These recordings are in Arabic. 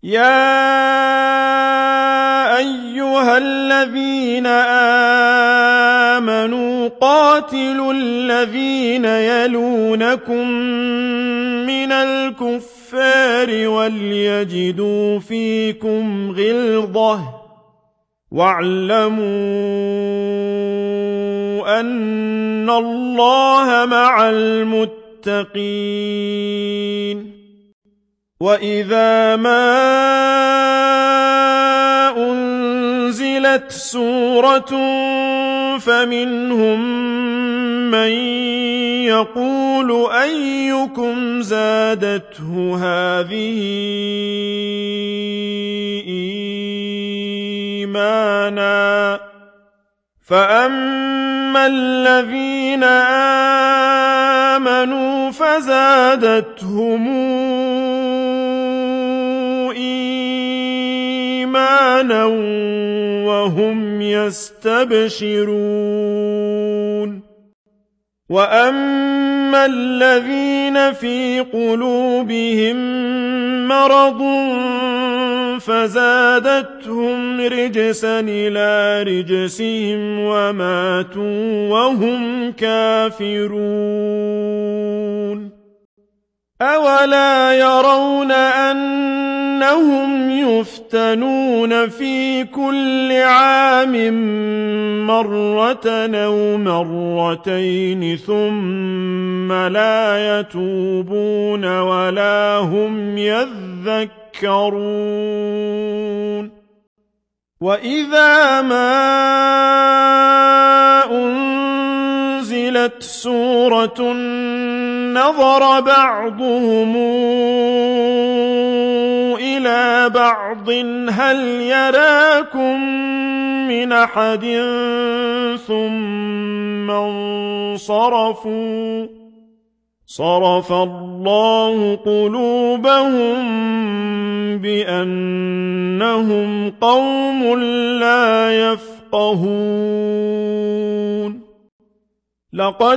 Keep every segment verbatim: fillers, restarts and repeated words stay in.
يا أيها الذين آمنوا قاتلوا الذين يلونكم من الكفار وليجدوا فيكم غلظة واعلموا أن الله مع المتقين وإذا ما أنزلت سورة فمنهم من يقول أيكم زادته هذه إيمانا فأما الذين آمنوا فزادتهم إيمانا وهم يستبشرون وأما الذين في قلوبهم مرض فزادتهم رجسا إلى رجسهم وماتوا وهم كافرون أولا يرون أنهم يفتنون في كل عام مرة أو مرتين ثم لا يتوبون ولا هم يذكرون وإذا ما أنزلت سورة نظر بعضهم إلى بعض هل يراكم من أحد ثم انصرفوا صرف الله قلوبهم بأنهم قوم لا يفقهون لقد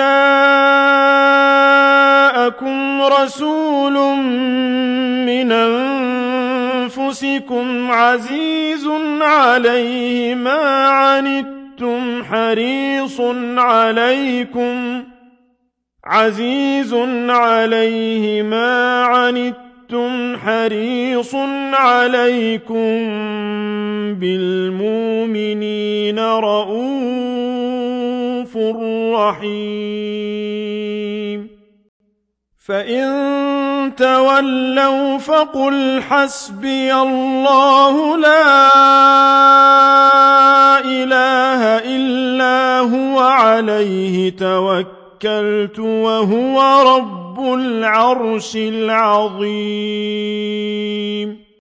جاءكم رسول من أنفسكم عزيز عليه ما عنتم حريص عليكم عزيز عليه ما عنتم حريص عليكم بالمؤمنين رؤوف رحيم فإن تولوا فقل حسبي الله لا إله إلا هو عليه توكلت وهو رب العرش العظيم